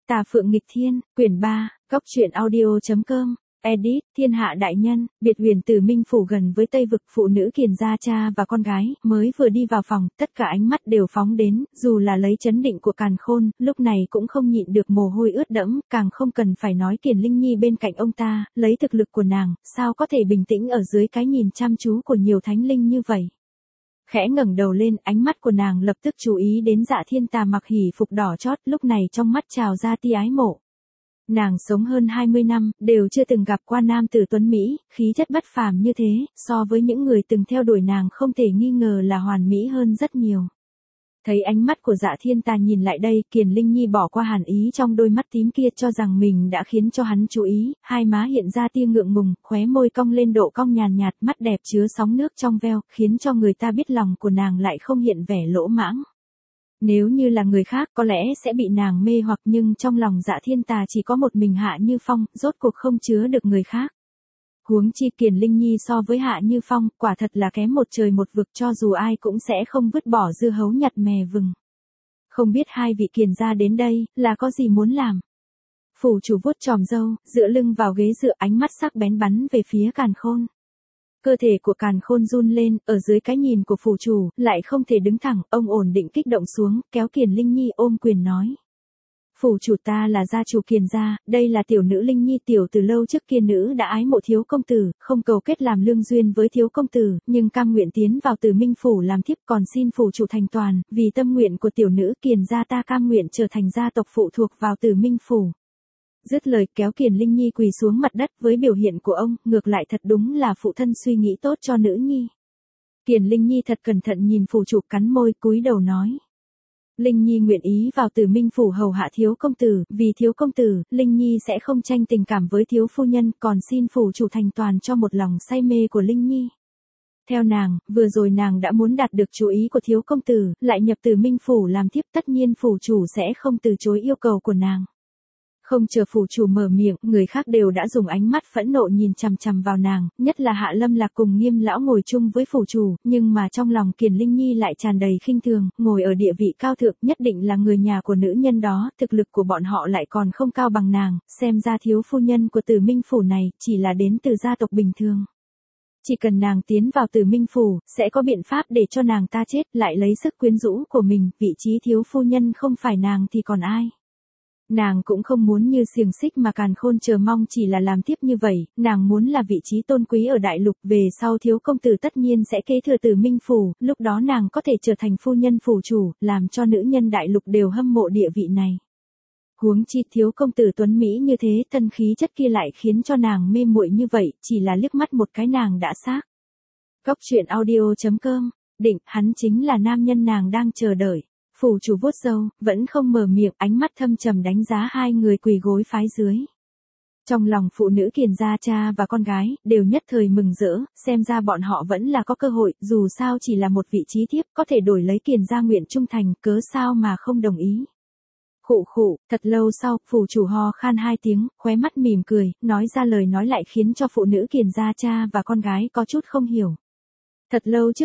Tà Phượng Nghịch Thiên, quyển 3, Góc truyện audio.com, edit, Thiên Hạ Đại Nhân, biệt huyền Tử Minh Phủ gần với Tây Vực, phụ nữ Kiền gia cha và con gái, mới vừa đi vào phòng, tất cả ánh mắt đều phóng đến, dù là lấy chấn định của Càn Khôn, lúc này cũng không nhịn được mồ hôi ướt đẫm, càng không cần phải nói Kiền Linh Nhi bên cạnh ông ta, lấy thực lực của nàng, sao có thể bình tĩnh ở dưới cái nhìn chăm chú của nhiều thánh linh như vậy. Khẽ ngẩng đầu lên, ánh mắt của nàng lập tức chú ý đến Dạ Thiên Tà mặc hỉ phục đỏ chót, lúc này trong mắt trào ra tia ái mộ. Nàng sống hơn 20 năm, đều chưa từng gặp qua nam tử tuấn Mỹ, khí chất bất phàm như thế, so với những người từng theo đuổi nàng không thể nghi ngờ là hoàn mỹ hơn rất nhiều. Thấy ánh mắt của Dạ Thiên Tà nhìn lại đây, Kiền Linh Nhi bỏ qua hàn ý trong đôi mắt tím kia, cho rằng mình đã khiến cho hắn chú ý, hai má hiện ra tia ngượng ngùng, khóe môi cong lên độ cong nhàn nhạt, mắt đẹp chứa sóng nước trong veo, khiến cho người ta biết lòng của nàng lại không hiện vẻ lỗ mãng. Nếu như là người khác có lẽ sẽ bị nàng mê hoặc, nhưng trong lòng Dạ Thiên Tà chỉ có một mình Hạ Như Phong, rốt cuộc không chứa được người khác. Huống chi Kiền Linh Nhi so với Hạ Như Phong, quả thật là kém một trời một vực, cho dù ai cũng sẽ không vứt bỏ dưa hấu nhặt mè vừng. Không biết hai vị Kiền gia đến đây, là có gì muốn làm? Phủ chủ vuốt chòm râu, dựa lưng vào ghế dựa, ánh mắt sắc bén bắn về phía Càn Khôn. Cơ thể của Càn Khôn run lên, ở dưới cái nhìn của phủ chủ, lại không thể đứng thẳng, ông ổn định kích động xuống, kéo Kiền Linh Nhi ôm quyền nói. Phủ chủ, ta là gia chủ Kiền gia, đây là tiểu nữ Linh Nhi, tiểu từ lâu trước kia nữ đã ái mộ thiếu công tử, không cầu kết làm lương duyên với thiếu công tử, nhưng cam nguyện tiến vào Tử Minh phủ làm thiếp, còn xin phủ chủ thành toàn, vì tâm nguyện của tiểu nữ Kiền gia ta cam nguyện trở thành gia tộc phụ thuộc vào Tử Minh phủ. Dứt lời kéo Kiền Linh Nhi quỳ xuống mặt đất, với biểu hiện của ông, ngược lại thật đúng là phụ thân suy nghĩ tốt cho nữ nhi. Kiền Linh Nhi thật cẩn thận nhìn phủ chủ, cắn môi cúi đầu nói. Linh Nhi nguyện ý vào Tử Minh phủ hầu hạ thiếu công tử, vì thiếu công tử, Linh Nhi sẽ không tranh tình cảm với thiếu phu nhân, còn xin phủ chủ thành toàn cho một lòng say mê của Linh Nhi. Theo nàng, vừa rồi nàng đã muốn đạt được chú ý của thiếu công tử, lại nhập Tử Minh phủ làm thiếp, tất nhiên phủ chủ sẽ không từ chối yêu cầu của nàng. Không chờ phủ chủ mở miệng, người khác đều đã dùng ánh mắt phẫn nộ nhìn chằm chằm vào nàng, nhất là Hạ Lâm Lạc cùng Nghiêm lão ngồi chung với phủ chủ, nhưng mà trong lòng Kiền Linh Nhi lại tràn đầy khinh thường, ngồi ở địa vị cao thượng, nhất định là người nhà của nữ nhân đó, thực lực của bọn họ lại còn không cao bằng nàng, xem ra thiếu phu nhân của Tử Minh phủ này chỉ là đến từ gia tộc bình thường. Chỉ cần nàng tiến vào Tử Minh phủ, sẽ có biện pháp để cho nàng ta chết, lại lấy sức quyến rũ của mình, vị trí thiếu phu nhân không phải nàng thì còn ai. Nàng cũng không muốn như Xiềng Xích mà Càn Khôn chờ mong chỉ là làm tiếp như vậy, nàng muốn là vị trí tôn quý ở đại lục, về sau thiếu công tử tất nhiên sẽ kế thừa Tử Minh phủ, lúc đó nàng có thể trở thành phu nhân phủ chủ, làm cho nữ nhân đại lục đều hâm mộ địa vị này. Huống chi thiếu công tử tuấn Mỹ như thế, thân khí chất kia lại khiến cho nàng mê muội như vậy, chỉ là liếc mắt một cái nàng đã xác. Góc truyện audio.com, định, hắn chính là nam nhân nàng đang chờ đợi. Phủ chủ vuốt râu, vẫn không mở miệng, ánh mắt thâm trầm đánh giá hai người quỳ gối phái dưới. Trong lòng phụ nữ Kiền gia cha và con gái, đều nhất thời mừng rỡ, xem ra bọn họ vẫn là có cơ hội, dù sao chỉ là một vị trí thiếp, có thể đổi lấy Kiền gia nguyện trung thành, cớ sao mà không đồng ý. Khụ khụ, thật lâu sau, phủ chủ ho khan hai tiếng, khóe mắt mỉm cười, nói ra lời nói lại khiến cho phụ nữ Kiền gia cha và con gái có chút không hiểu. Thật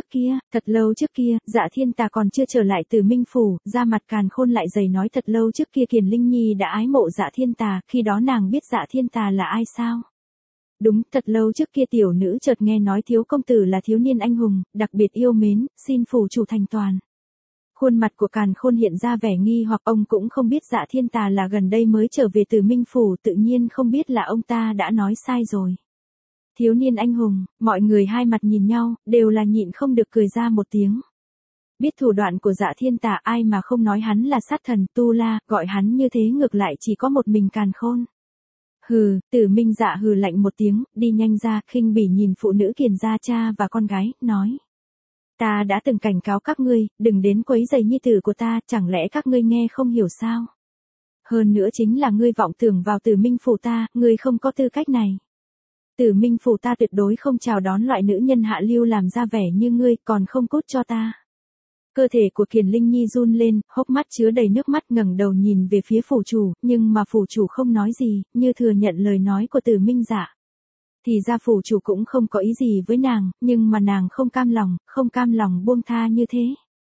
lâu trước kia, Dạ Thiên Tà còn chưa trở lại Tử Minh phủ, da mặt Càn Khôn lại dày nói thật lâu trước kia Kiền Linh Nhi đã ái mộ Dạ Thiên Tà, khi đó nàng biết Dạ Thiên Tà là ai sao? Đúng, thật lâu trước kia tiểu nữ chợt nghe nói thiếu công tử là thiếu niên anh hùng, đặc biệt yêu mến, xin phủ chủ thành toàn. Khuôn mặt của Càn Khôn hiện ra vẻ nghi hoặc, ông cũng không biết Dạ Thiên Tà là gần đây mới trở về Tử Minh phủ, tự nhiên không biết là ông ta đã nói sai rồi. Thiếu niên anh hùng, mọi người hai mặt nhìn nhau, đều là nhịn không được cười ra một tiếng. Biết thủ đoạn của Dạ Thiên Tà, ai mà không nói hắn là sát thần Tu La, gọi hắn như thế ngược lại chỉ có một mình Càn Khôn. Hừ, Tử Minh Dạ hừ lạnh một tiếng, đi nhanh ra, khinh bỉ nhìn phụ nữ Kiền gia cha và con gái, nói. Ta đã từng cảnh cáo các ngươi, đừng đến quấy rầy nhi tử của ta, chẳng lẽ các ngươi nghe không hiểu sao? Hơn nữa chính là ngươi vọng tưởng vào Tử Minh phủ ta, ngươi không có tư cách này. Tử Minh phủ ta tuyệt đối không chào đón loại nữ nhân hạ lưu làm ra vẻ như ngươi, còn không cút cho ta. Cơ thể của Kiền Linh Nhi run lên, hốc mắt chứa đầy nước mắt, ngẩng đầu nhìn về phía phủ chủ, nhưng mà phủ chủ không nói gì, như thừa nhận lời nói của Tử Minh Dạ. Thì ra phủ chủ cũng không có ý gì với nàng, nhưng mà nàng không cam lòng buông tha như thế.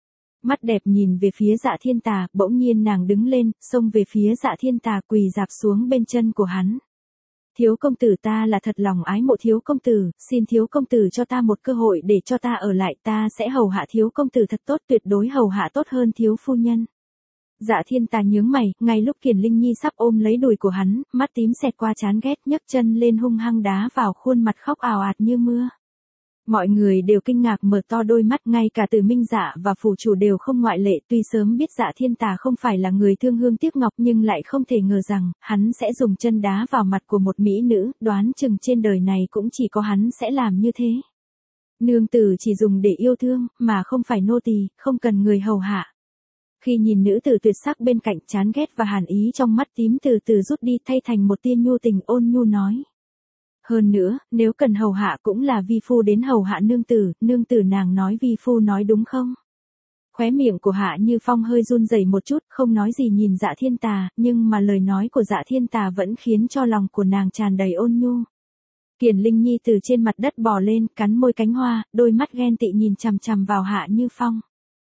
Mắt đẹp nhìn về phía Dạ Thiên Tà, bỗng nhiên nàng đứng lên, xông về phía Dạ Thiên Tà quỳ rạp xuống bên chân của hắn. Thiếu công tử, ta là thật lòng ái mộ thiếu công tử, xin thiếu công tử cho ta một cơ hội để cho ta ở lại, ta sẽ hầu hạ thiếu công tử thật tốt, tuyệt đối hầu hạ tốt hơn thiếu phu nhân. Dạ Thiên Tà nhướng mày, ngay lúc Kiền Linh Nhi sắp ôm lấy đùi của hắn, mắt tím xẹt qua chán ghét, nhấc chân lên hung hăng đá vào khuôn mặt khóc ào ạt như mưa. Mọi người đều kinh ngạc mở to đôi mắt, ngay cả Từ Minh Dạ và phủ chủ đều không ngoại lệ, tuy sớm biết Dạ Thiên Tà không phải là người thương hương tiếc ngọc nhưng lại không thể ngờ rằng, hắn sẽ dùng chân đá vào mặt của một mỹ nữ, đoán chừng trên đời này cũng chỉ có hắn sẽ làm như thế. Nương tử chỉ dùng để yêu thương, mà không phải nô tỳ, không cần người hầu hạ. Khi nhìn nữ tử tuyệt sắc bên cạnh, chán ghét và hàn ý trong mắt tím từ từ rút đi, thay thành một tia nhu tình ôn nhu nói. Hơn nữa, nếu cần hầu hạ cũng là vi phu đến hầu hạ nương tử nàng nói vi phu nói đúng không? Khóe miệng của Hạ Như Phong hơi run rẩy một chút, không nói gì nhìn Dạ Thiên Tà, nhưng mà lời nói của Dạ Thiên Tà vẫn khiến cho lòng của nàng tràn đầy ôn nhu. Kiền Linh Nhi từ trên mặt đất bò lên, cắn môi cánh hoa, đôi mắt ghen tị nhìn chằm chằm vào Hạ Như Phong.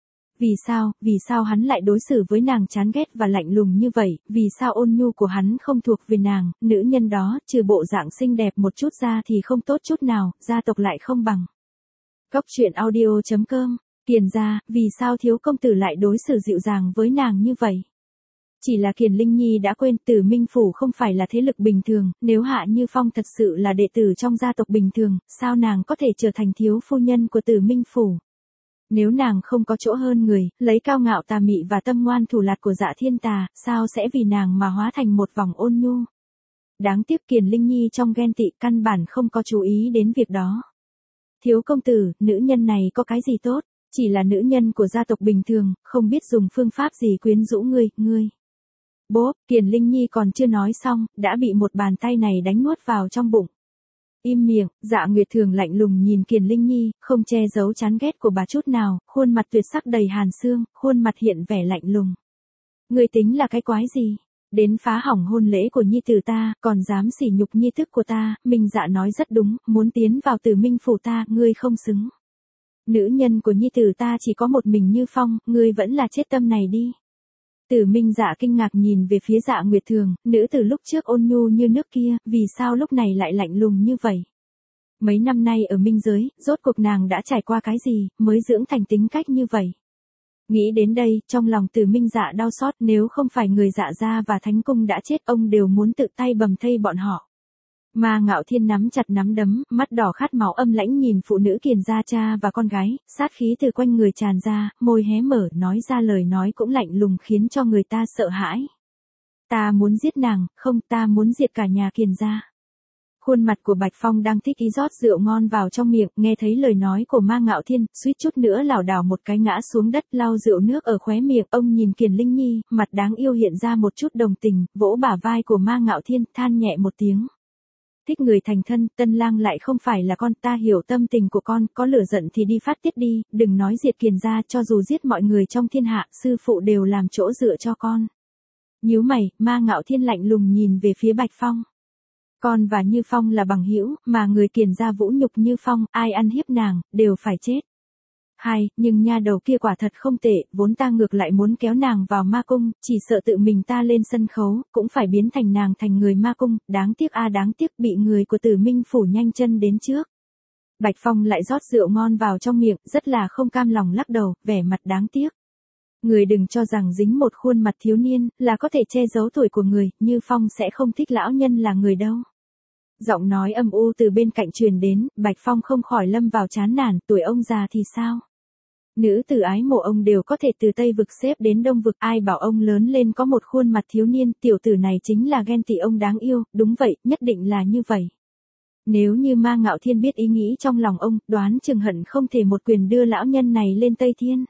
Vì sao hắn lại đối xử với nàng chán ghét và lạnh lùng như vậy, vì sao ôn nhu của hắn không thuộc về nàng, nữ nhân đó, trừ bộ dạng xinh đẹp một chút ra thì không tốt chút nào, gia tộc lại không bằng. Cốc truyện audio.com, Kiền gia, vì sao thiếu công tử lại đối xử dịu dàng với nàng như vậy? Chỉ là Kiền Linh Nhi đã quên Tử Minh Phủ không phải là thế lực bình thường, nếu Hạ Như Phong thật sự là đệ tử trong gia tộc bình thường, sao nàng có thể trở thành thiếu phu nhân của Tử Minh Phủ? Nếu nàng không có chỗ hơn người, lấy cao ngạo tà mị và tâm ngoan thủ lạt của Dạ Thiên Tà, sao sẽ vì nàng mà hóa thành một vòng ôn nhu? Đáng tiếc Kiền Linh Nhi trong ghen tị căn bản không có chú ý đến việc đó. Thiếu công tử, nữ nhân này có cái gì tốt, chỉ là nữ nhân của gia tộc bình thường, không biết dùng phương pháp gì quyến rũ ngươi. Bốp, Kiền Linh Nhi còn chưa nói xong, đã bị một bàn tay này đánh nuốt vào trong bụng. Im miệng, Dạ Nguyệt Thường lạnh lùng nhìn Kiền Linh Nhi, không che giấu chán ghét của bà chút nào, khuôn mặt tuyệt sắc đầy hàn xương, khuôn mặt hiện vẻ lạnh lùng. Ngươi tính là cái quái gì? Đến phá hỏng hôn lễ của nhi tử ta, còn dám sỉ nhục nhi thức của ta, Minh Dạ nói rất đúng, muốn tiến vào Tử Minh Phủ ta, ngươi không xứng. Nữ nhân của nhi tử ta chỉ có một mình Như Phong, ngươi vẫn là chết tâm này đi. Tử Minh Dạ kinh ngạc nhìn về phía Dạ Nguyệt Thường, nữ tử lúc trước ôn nhu như nước kia, vì sao lúc này lại lạnh lùng như vậy? Mấy năm nay ở minh giới, rốt cuộc nàng đã trải qua cái gì, mới dưỡng thành tính cách như vậy? Nghĩ đến đây, trong lòng Tử Minh Dạ đau xót, nếu không phải người Dạ gia và Thánh Cung đã chết, ông đều muốn tự tay bầm thây bọn họ. Ma Ngạo Thiên nắm chặt nắm đấm, mắt đỏ khát máu âm lãnh nhìn phụ nữ Kiền gia cha và con gái, sát khí từ quanh người tràn ra, môi hé mở, nói ra lời nói cũng lạnh lùng khiến cho người ta sợ hãi. Ta muốn giết nàng, không, ta muốn diệt cả nhà Kiền gia. Khuôn mặt của Bạch Phong đang thích ý rót rượu ngon vào trong miệng, nghe thấy lời nói của Ma Ngạo Thiên, suýt chút nữa lảo đảo một cái ngã xuống đất, lau rượu nước ở khóe miệng, ông nhìn Kiền Linh Nhi, mặt đáng yêu hiện ra một chút đồng tình, vỗ bả vai của Ma Ngạo Thiên, than nhẹ một tiếng. Thích người thành thân, Tân Lang lại không phải là con, ta hiểu tâm tình của con, có lửa giận thì đi phát tiết đi, đừng nói diệt Kiền gia, cho dù giết mọi người trong thiên hạ, sư phụ đều làm chỗ dựa cho con. Nhíu mày, Ma Ngạo Thiên lạnh lùng nhìn về phía Bạch Phong. Con và Như Phong là bằng hữu, mà người Kiền gia vũ nhục Như Phong, ai ăn hiếp nàng, đều phải chết. Nhưng nha đầu kia quả thật không tệ, vốn ta ngược lại muốn kéo nàng vào ma cung, chỉ sợ tự mình ta lên sân khấu, cũng phải biến thành nàng thành người ma cung, đáng tiếc đáng tiếc bị người của Tử Minh Phủ nhanh chân đến trước. Bạch Phong lại rót rượu ngon vào trong miệng, rất là không cam lòng lắc đầu, vẻ mặt đáng tiếc. Người đừng cho rằng dính một khuôn mặt thiếu niên, là có thể che giấu tuổi của người, Như Phong sẽ không thích lão nhân là người đâu. Giọng nói âm u từ bên cạnh truyền đến, Bạch Phong không khỏi lâm vào chán nản, tuổi ông già thì sao? Nữ tử ái mộ ông đều có thể từ Tây Vực xếp đến Đông Vực, ai bảo ông lớn lên có một khuôn mặt thiếu niên, tiểu tử này chính là ghen tị ông đáng yêu, đúng vậy, nhất định là như vậy. Nếu như Ma Ngạo Thiên biết ý nghĩ trong lòng ông, đoán chừng hận không thể một quyền đưa lão nhân này lên Tây Thiên.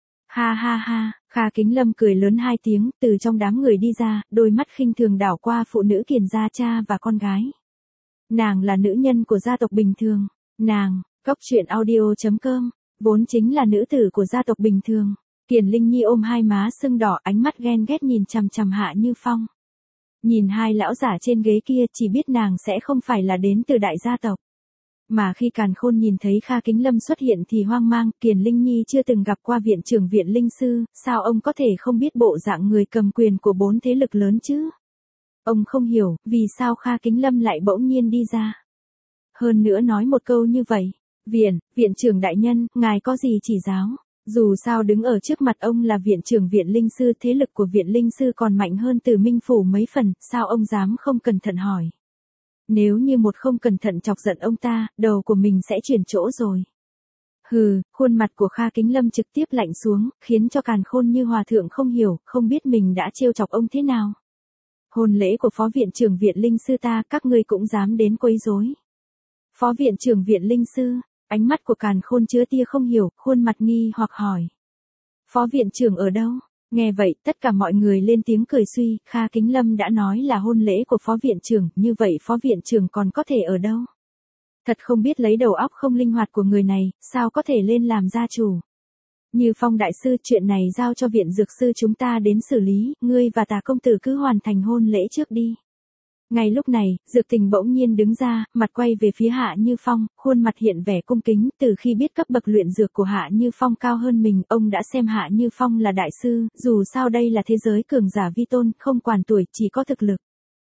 Ha, Kha Kính Lâm cười lớn hai tiếng, từ trong đám người đi ra, đôi mắt khinh thường đảo qua phụ nữ Kiền gia cha và con gái. Nàng là nữ nhân của gia tộc bình thường, nàng, Cốc truyện audio.com, vốn chính là nữ tử của gia tộc bình thường. Kiền Linh Nhi ôm hai má sưng đỏ, ánh mắt ghen ghét nhìn chằm chằm Hạ Như Phong. Nhìn hai lão giả trên ghế kia, chỉ biết nàng sẽ không phải là đến từ đại gia tộc. Mà khi Càn Khôn nhìn thấy Kha Kính Lâm xuất hiện thì hoang mang, Kiền Linh Nhi chưa từng gặp qua viện trưởng viện linh sư, sao ông có thể không biết bộ dạng người cầm quyền của 4 thế lực lớn chứ? Ông không hiểu, vì sao Kha Kính Lâm lại bỗng nhiên đi ra. Hơn nữa nói một câu như vậy, viện trưởng đại nhân, ngài có gì chỉ giáo? Dù sao đứng ở trước mặt ông là viện trưởng viện linh sư, thế lực của viện linh sư còn mạnh hơn Từ Minh Phủ mấy phần, sao ông dám không cẩn thận hỏi? Nếu như một không cẩn thận chọc giận ông ta, đầu của mình sẽ chuyển chỗ rồi. Hừ, khuôn mặt của Kha Kính Lâm trực tiếp lạnh xuống, khiến cho Càn Khôn như hòa thượng không hiểu, không biết mình đã trêu chọc ông thế nào. Hôn lễ của phó viện trưởng viện linh sư ta, các ngươi cũng dám đến quấy rối. Phó viện trưởng viện linh sư, ánh mắt của Càn Khôn chứa tia không hiểu, khuôn mặt nghi hoặc hỏi. Phó viện trưởng ở đâu? Nghe vậy, tất cả mọi người lên tiếng cười suy, Kha Kính Lâm đã nói là hôn lễ của phó viện trưởng, như vậy phó viện trưởng còn có thể ở đâu? Thật không biết lấy đầu óc không linh hoạt của người này, sao có thể lên làm gia chủ? Như Phong đại sư, chuyện này giao cho viện dược sư chúng ta đến xử lý, ngươi và Tà công tử cứ hoàn thành hôn lễ trước đi. Ngay lúc này, Dược Tình bỗng nhiên đứng ra, mặt quay về phía Hạ Như Phong, khuôn mặt hiện vẻ cung kính, từ khi biết cấp bậc luyện dược của Hạ Như Phong cao hơn mình, ông đã xem Hạ Như Phong là đại sư, dù sao đây là thế giới cường giả vi tôn, không quản tuổi, chỉ có thực lực.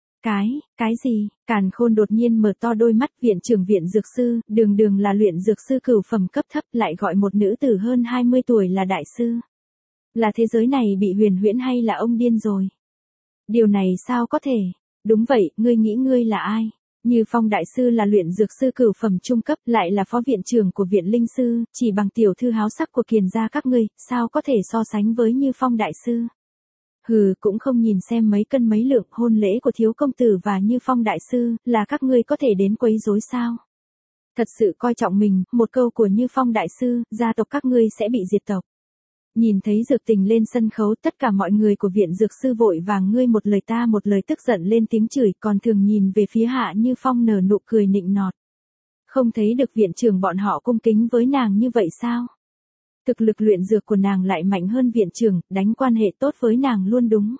Cái gì? Càn Khôn đột nhiên mở to đôi mắt, viện trưởng viện dược sư, đường là luyện dược sư cửu phẩm cấp thấp, lại gọi một nữ tử hơn 20 tuổi là đại sư. Là thế giới này bị huyền huyễn hay là ông điên rồi? Điều này sao có thể? Đúng vậy, ngươi nghĩ ngươi là ai? Như Phong đại sư là luyện dược sư cửu phẩm trung cấp, lại là phó viện trưởng của viện linh sư, chỉ bằng tiểu thư háo sắc của Kiền gia các ngươi, sao có thể so sánh với Như Phong đại sư? Hừ, cũng không nhìn xem mấy cân mấy lượng, hôn lễ của thiếu công tử và Như Phong đại sư, là các ngươi có thể đến quấy rối sao? Thật sự coi trọng mình, một câu của Như Phong đại sư, gia tộc các ngươi sẽ bị diệt tộc. Nhìn thấy Dược Tình lên sân khấu, tất cả mọi người của viện dược sư vội vàng ngươi một lời ta một lời, tức giận lên tiếng chửi, còn thường nhìn về phía Hạ Như Phong nở nụ cười nịnh nọt. Không thấy được viện trưởng bọn họ cung kính với nàng như vậy sao? Thực lực luyện dược của nàng lại mạnh hơn viện trưởng, đánh quan hệ tốt với nàng luôn đúng.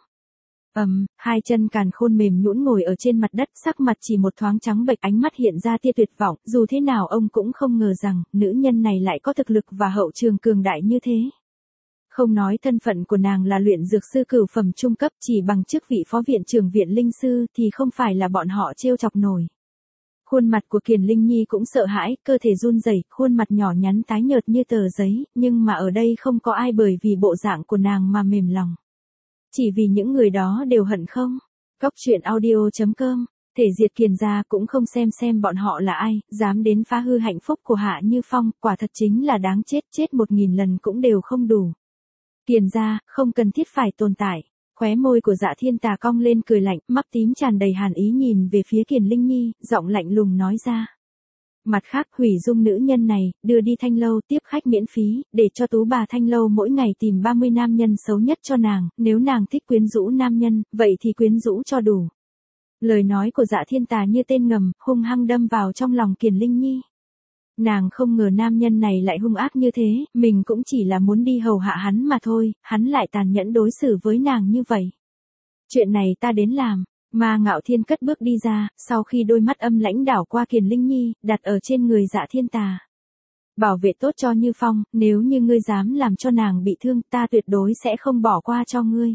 Hai chân Càn Khôn mềm nhũn ngồi ở trên mặt đất, sắc mặt chỉ một thoáng trắng bệch, ánh mắt hiện ra tia tuyệt vọng, dù thế nào ông cũng không ngờ rằng, nữ nhân này lại có thực lực và hậu trường cường đại như thế. Không nói thân phận của nàng là luyện dược sư cửu phẩm trung cấp, chỉ bằng chức vị phó viện trưởng viện linh sư thì không phải là bọn họ trêu chọc nổi. Khuôn mặt của Kiền Linh Nhi cũng sợ hãi, cơ thể run rẩy, khuôn mặt nhỏ nhắn tái nhợt như tờ giấy, nhưng mà ở đây không có ai bởi vì bộ dạng của nàng mà mềm lòng. Chỉ vì những người đó đều hận không? Góc truyện audio.com, thể diệt Kiền gia cũng không xem bọn họ là ai, dám đến phá hư hạnh phúc của Hạ Như Phong, quả thật chính là đáng chết, chết 1000 lần cũng đều không đủ. Kiền gia, không cần thiết phải tồn tại. Khóe môi của Dạ Thiên Tà cong lên cười lạnh, mắt tím tràn đầy hàn ý nhìn về phía Kiền Linh Nhi, giọng lạnh lùng nói ra. Mặt khác, hủy dung nữ nhân này, đưa đi Thanh Lâu tiếp khách miễn phí, để cho tú bà Thanh Lâu mỗi ngày tìm 30 nam nhân xấu nhất cho nàng, nếu nàng thích quyến rũ nam nhân, vậy thì quyến rũ cho đủ. Lời nói của Dạ Thiên Tà như tên ngầm, hung hăng đâm vào trong lòng Kiền Linh Nhi. Nàng không ngờ nam nhân này lại hung ác như thế, mình cũng chỉ là muốn đi hầu hạ hắn mà thôi, hắn lại tàn nhẫn đối xử với nàng như vậy. Chuyện này ta đến làm. Ma Ngạo Thiên cất bước đi ra, sau khi đôi mắt âm lãnh đảo qua Kiền Linh Nhi, đặt ở trên người Dạ Thiên Tà. Bảo vệ tốt cho Như Phong, nếu như ngươi dám làm cho nàng bị thương, ta tuyệt đối sẽ không bỏ qua cho ngươi.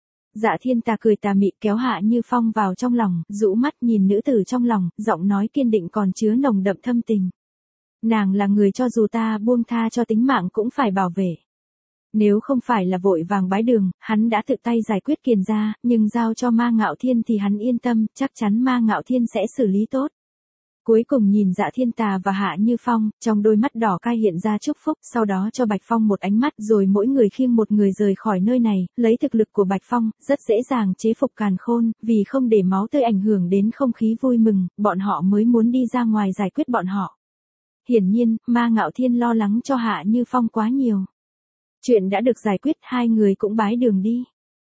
Dạ Thiên Tà cười tà mị kéo Hạ Như Phong vào trong lòng, rũ mắt nhìn nữ tử trong lòng, giọng nói kiên định còn chứa nồng đậm thâm tình. Nàng là người cho dù ta buông tha cho tính mạng cũng phải bảo vệ. Nếu không phải là vội vàng bái đường, hắn đã tự tay giải quyết Kiền gia, nhưng giao cho Ma Ngạo Thiên thì hắn yên tâm, chắc chắn Ma Ngạo Thiên sẽ xử lý tốt. Cuối cùng nhìn Dạ Thiên Tà và Hạ Như Phong, trong đôi mắt đỏ cay hiện ra chúc phúc, sau đó cho Bạch Phong một ánh mắt, rồi mỗi người khiêng một người rời khỏi nơi này, lấy thực lực của Bạch Phong, rất dễ dàng chế phục Càn Khôn, vì không để máu tươi ảnh hưởng đến không khí vui mừng, bọn họ mới muốn đi ra ngoài giải quyết bọn họ. Hiển nhiên, Ma Ngạo Thiên lo lắng cho Hạ Như Phong quá nhiều. Chuyện đã được giải quyết, hai người cũng bái đường đi.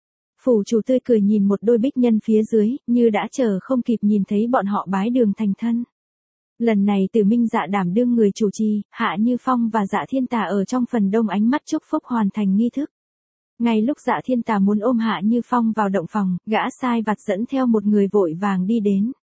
Phủ chủ tươi cười nhìn một đôi bích nhân phía dưới, như đã chờ không kịp nhìn thấy bọn họ bái đường thành thân. Lần này Từ Minh Dạ đảm đương người chủ trì, Hạ Như Phong và Dạ Thiên Tà ở trong phần đông ánh mắt chúc phúc hoàn thành nghi thức. Ngay lúc Dạ Thiên Tà muốn ôm Hạ Như Phong vào động phòng, gã sai vặt dẫn theo một người vội vàng đi đến.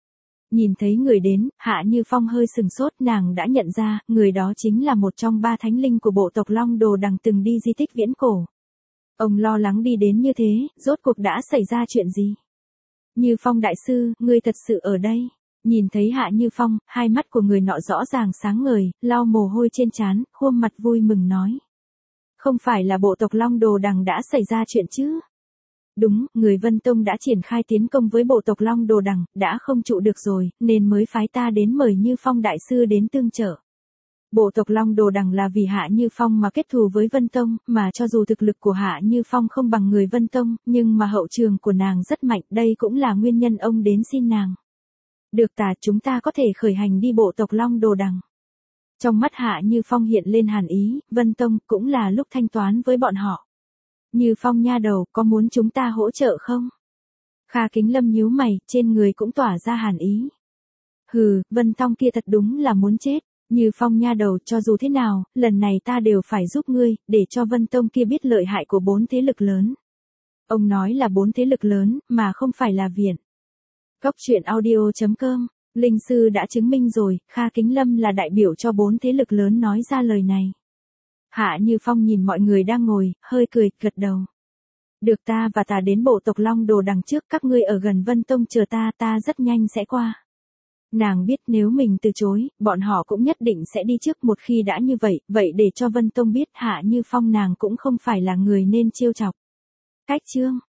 Nhìn thấy người đến, Hạ Như Phong hơi sừng sốt, nàng đã nhận ra, người đó chính là một trong 3 thánh linh của bộ tộc Long Đồ Đằng từng đi di tích viễn cổ. Ông lo lắng đi đến như thế, rốt cuộc đã xảy ra chuyện gì? Như Phong đại sư, ngươi thật sự ở đây. Nhìn thấy Hạ Như Phong, hai mắt của người nọ rõ ràng sáng ngời, lau mồ hôi trên trán, khuôn mặt vui mừng nói. Không phải là bộ tộc Long Đồ Đằng đã xảy ra chuyện chứ? Đúng, người Vân Tông đã triển khai tiến công với bộ tộc Long Đồ Đằng, đã không trụ được rồi, nên mới phái ta đến mời Như Phong đại sư đến tương trợ. Bộ tộc Long Đồ Đằng là vì Hạ Như Phong mà kết thù với Vân Tông, mà cho dù thực lực của Hạ Như Phong không bằng người Vân Tông, nhưng mà hậu trường của nàng rất mạnh, đây cũng là nguyên nhân ông đến xin nàng. Được chúng ta có thể khởi hành đi bộ tộc Long Đồ Đằng. Trong mắt Hạ Như Phong hiện lên hàn ý, Vân Tông cũng là lúc thanh toán với bọn họ. Như Phong nha đầu, có muốn chúng ta hỗ trợ không? Kha Kính Lâm nhíu mày, trên người cũng tỏa ra hàn ý. Hừ, Vân Tông kia thật đúng là muốn chết. Như Phong nha đầu, cho dù thế nào, lần này ta đều phải giúp ngươi, để cho Vân Tông kia biết lợi hại của 4 thế lực lớn. Ông nói là 4 thế lực lớn, mà không phải là viện. Cốc truyện audio.com, Linh Sư đã chứng minh rồi, Kha Kính Lâm là đại biểu cho 4 thế lực lớn nói ra lời này. Hạ Như Phong nhìn mọi người đang ngồi, hơi cười, gật đầu. Được, ta đến bộ tộc Long Đồ Đằng trước, các ngươi ở gần Vân Tông chờ ta rất nhanh sẽ qua. Nàng biết nếu mình từ chối, bọn họ cũng nhất định sẽ đi trước, một khi đã như vậy, vậy để cho Vân Tông biết Hạ Như Phong nàng cũng không phải là người nên trêu chọc. Cách chương